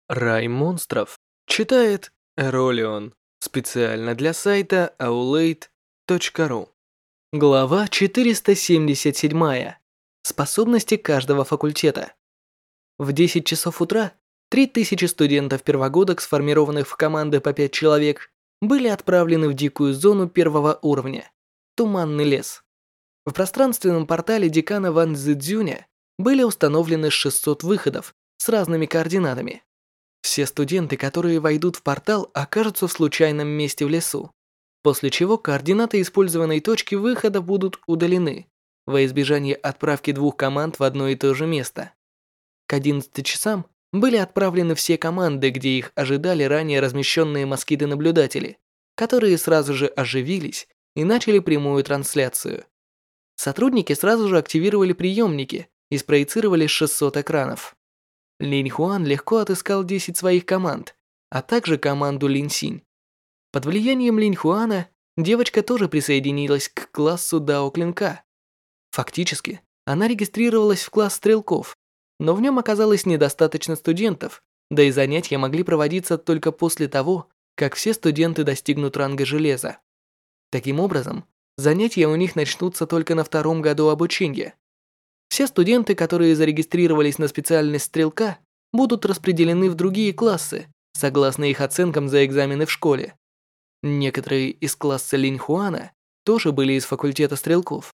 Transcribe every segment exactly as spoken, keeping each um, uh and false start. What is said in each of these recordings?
Рай монстров читает Эролион специально для сайта аулейт точка ру. Глава четыреста семьдесят семь. Способности каждого факультета. В десять часов утра три тысячи студентов первогодок, сформированных в команды по пять человек, были отправлены в дикую зону первого уровня – Туманный лес. В пространственном портале декана Ван Цзюня были установлены шестьсот выходов с разными координатами. Все студенты, которые войдут в портал, окажутся в случайном месте в лесу, после чего координаты использованной точки выхода будут удалены, во избежание отправки двух команд в одно и то же место. К одиннадцати часам были отправлены все команды, где их ожидали ранее размещенные москиты-наблюдатели, которые сразу же оживились и начали прямую трансляцию. Сотрудники сразу же активировали приемники и спроецировали шестьсот экранов. Линь Хуан легко отыскал десять своих команд, а также команду Линь Синь. Под влиянием Линь Хуана девочка тоже присоединилась к классу Дао Клинка. Фактически, она регистрировалась в класс стрелков, но в нем оказалось недостаточно студентов, да и занятия могли проводиться только после того, как все студенты достигнут ранга железа. Таким образом, занятия у них начнутся только на втором году обучения. Все студенты, которые зарегистрировались на специальность стрелка, будут распределены в другие классы, согласно их оценкам за экзамены в школе. Некоторые из класса Линь Хуана тоже были из факультета стрелков.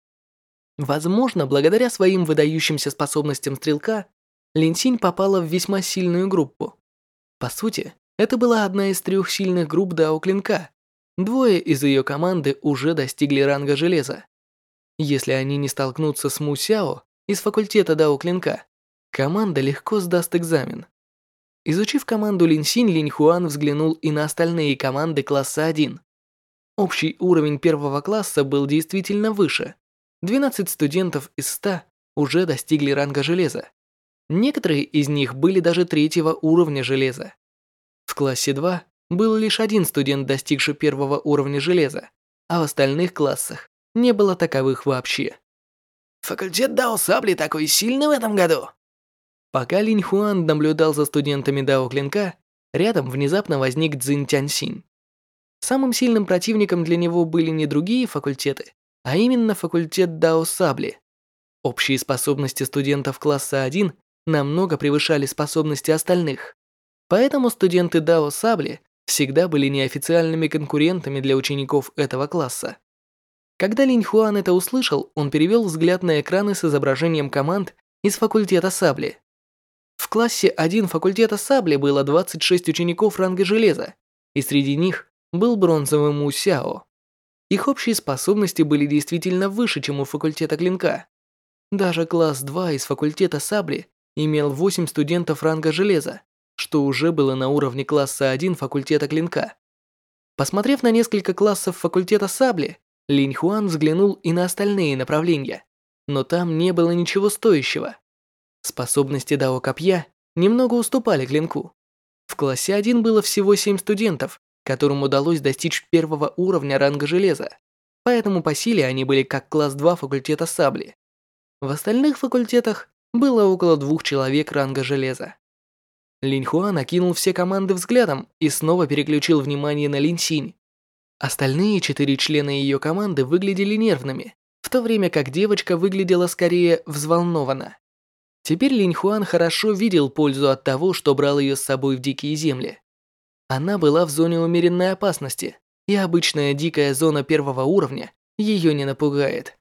Возможно, благодаря своим выдающимся способностям стрелка, Линь Синь попала в весьма сильную группу. По сути, это была одна из трех сильных групп Дао Клинка. Двое из ее команды уже достигли ранга железа. Если они не столкнутся с Му Сяо из факультета Дао Клинка, команда легко сдаст экзамен. Изучив команду Линь Синь, Линь Хуан взглянул и на остальные команды класса один. Общий уровень первого класса был действительно выше. двенадцать студентов из ста уже достигли ранга железа. Некоторые из них были даже третьего уровня железа. В классе два был лишь один студент, достигший первого уровня железа, а в остальных классах не было таковых вообще. Факультет Дао Сабли такой сильный в этом году. Пока Линь Хуан наблюдал за студентами Дао Клинка, рядом внезапно возник Цзинь Тяньсинь. Самым сильным противником для него были не другие факультеты, а именно факультет Дао Сабли. Общие способности студентов класса один намного превышали способности остальных. Поэтому студенты Дао Сабли всегда были неофициальными конкурентами для учеников этого класса. Когда Линь Хуан это услышал, он перевел взгляд на экраны с изображением команд из факультета Сабли. В классе один факультета Сабли было двадцать шесть учеников ранга железа, и среди них был бронзовый Му Сяо. Их общие способности были действительно выше, чем у факультета Клинка. Даже класс два из факультета Сабли имел восемь студентов ранга железа, что уже было на уровне класса один факультета Клинка. Посмотрев на несколько классов факультета Сабли, Линь Хуан взглянул и на остальные направления, но там не было ничего стоящего. Способности Дао Копья немного уступали Клинку. В классе один было всего семь студентов, которым удалось достичь первого уровня ранга железа, поэтому по силе они были как класс два факультета Сабли. В остальных факультетах было около двух человек ранга железа. Линь Хуан окинул все команды взглядом и снова переключил внимание на Линь Синь. Остальные четыре члена ее команды выглядели нервными, в то время как девочка выглядела скорее взволнованно. Теперь Линь Хуан хорошо видел пользу от того, что брал ее с собой в дикие земли. Она была в зоне умеренной опасности, и обычная дикая зона первого уровня ее не напугает.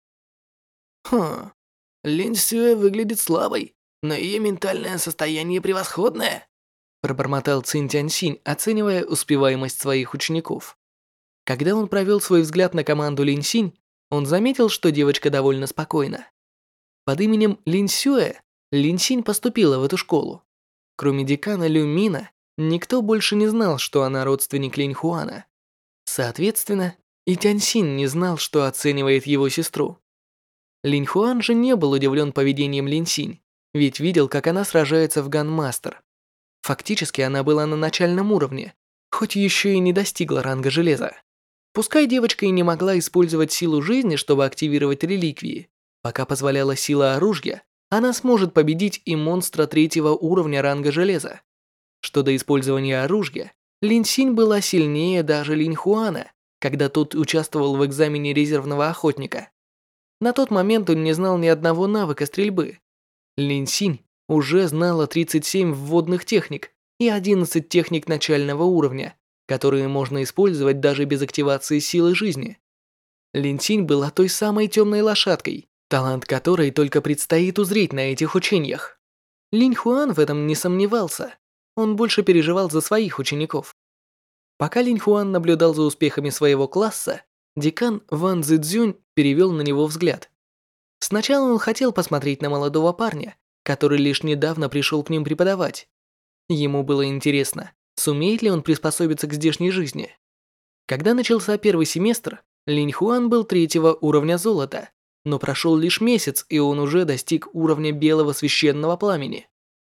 Хм, Линь Сюэ выглядит слабой, но ее ментальное состояние превосходное. Пробормотал Цинь Тяньсинь, оценивая успеваемость своих учеников. Когда он провел свой взгляд на команду Линь Синь, он заметил, что девочка довольно спокойна. Под именем Линь Сюэ Линь Синь поступила в эту школу. Кроме декана Лю Мина, никто больше не знал, что она родственник Линь Хуана. Соответственно, и Тяньсинь не знал, что оценивает его сестру. Линь Хуан же не был удивлен поведением Линь Синь, ведь видел, как она сражается в Ганмастер. Фактически она была на начальном уровне, хоть еще и не достигла ранга железа. Пускай девочка и не могла использовать силу жизни, чтобы активировать реликвии, пока позволяла сила оружия, она сможет победить и монстра третьего уровня ранга железа. Что до использования оружия, Лин Синь была сильнее даже Линь Хуана, когда тот участвовал в экзамене резервного охотника. На тот момент он не знал ни одного навыка стрельбы. Лин Синь уже знала тридцать семь вводных техник и одиннадцать техник начального уровня, которые можно использовать даже без активации силы жизни. Лин Синь была той самой темной лошадкой, талант которой только предстоит узреть на этих учениях. Линь Хуан в этом не сомневался, он больше переживал за своих учеников. Пока Линь Хуан наблюдал за успехами своего класса, декан Ван Цзюнь перевел на него взгляд. Сначала он хотел посмотреть на молодого парня, который лишь недавно пришел к ним преподавать. Ему было интересно, сумеет ли он приспособиться к здешней жизни. Когда начался первый семестр, Линь Хуан был третьего уровня золота, но прошел лишь месяц, и он уже достиг уровня белого священного пламени.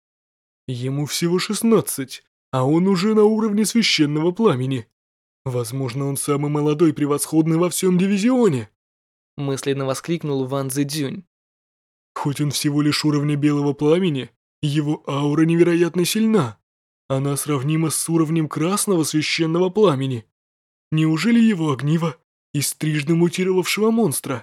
Ему всего шестнадцать, а он уже на уровне священного пламени. Возможно, он самый молодой и превосходный во всем дивизионе. Мысленно воскликнул Ван Цзюнь. Хоть он всего лишь уровня белого пламени, его аура невероятно сильна. Она сравнима с уровнем красного священного пламени. Неужели его огниво из трижды мутировавшего монстра?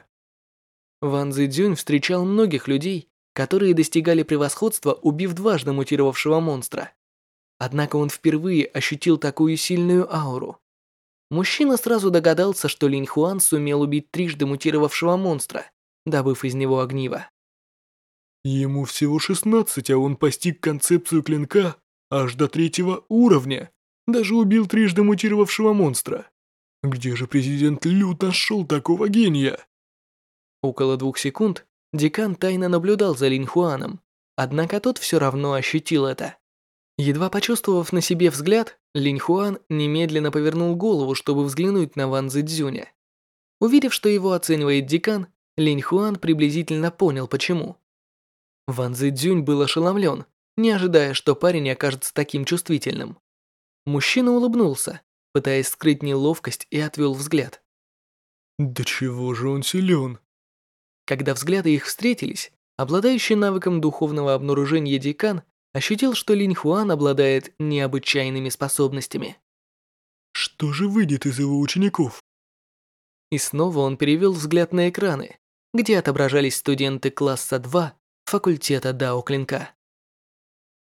Ван Цзюнь встречал многих людей, которые достигали превосходства, убив дважды мутировавшего монстра. Однако он впервые ощутил такую сильную ауру. Мужчина сразу догадался, что Линь Хуан сумел убить трижды мутировавшего монстра, добыв из него огниво. Ему всего шестнадцать, а он постиг концепцию клинка аж до третьего уровня. Даже убил трижды мутировавшего монстра. Где же президент Лю нашел такого гения? Около двух секунд декан тайно наблюдал за Линь Хуаном, однако тот все равно ощутил это. Едва почувствовав на себе взгляд, Линь Хуан немедленно повернул голову, чтобы взглянуть на Ван Цзюня. Увидев, что его оценивает декан, Линь Хуан приблизительно понял, почему. Ван Цзюнь был ошеломлен, не ожидая, что парень окажется таким чувствительным. Мужчина улыбнулся, пытаясь скрыть неловкость, и отвел взгляд. Да чего же он силен? Когда взгляды их встретились, обладающий навыком духовного обнаружения декан ощутил, что Линь Хуан обладает необычайными способностями. Что же выйдет из его учеников? И снова он перевел взгляд на экраны, где отображались студенты класса два факультета Дао Клинка.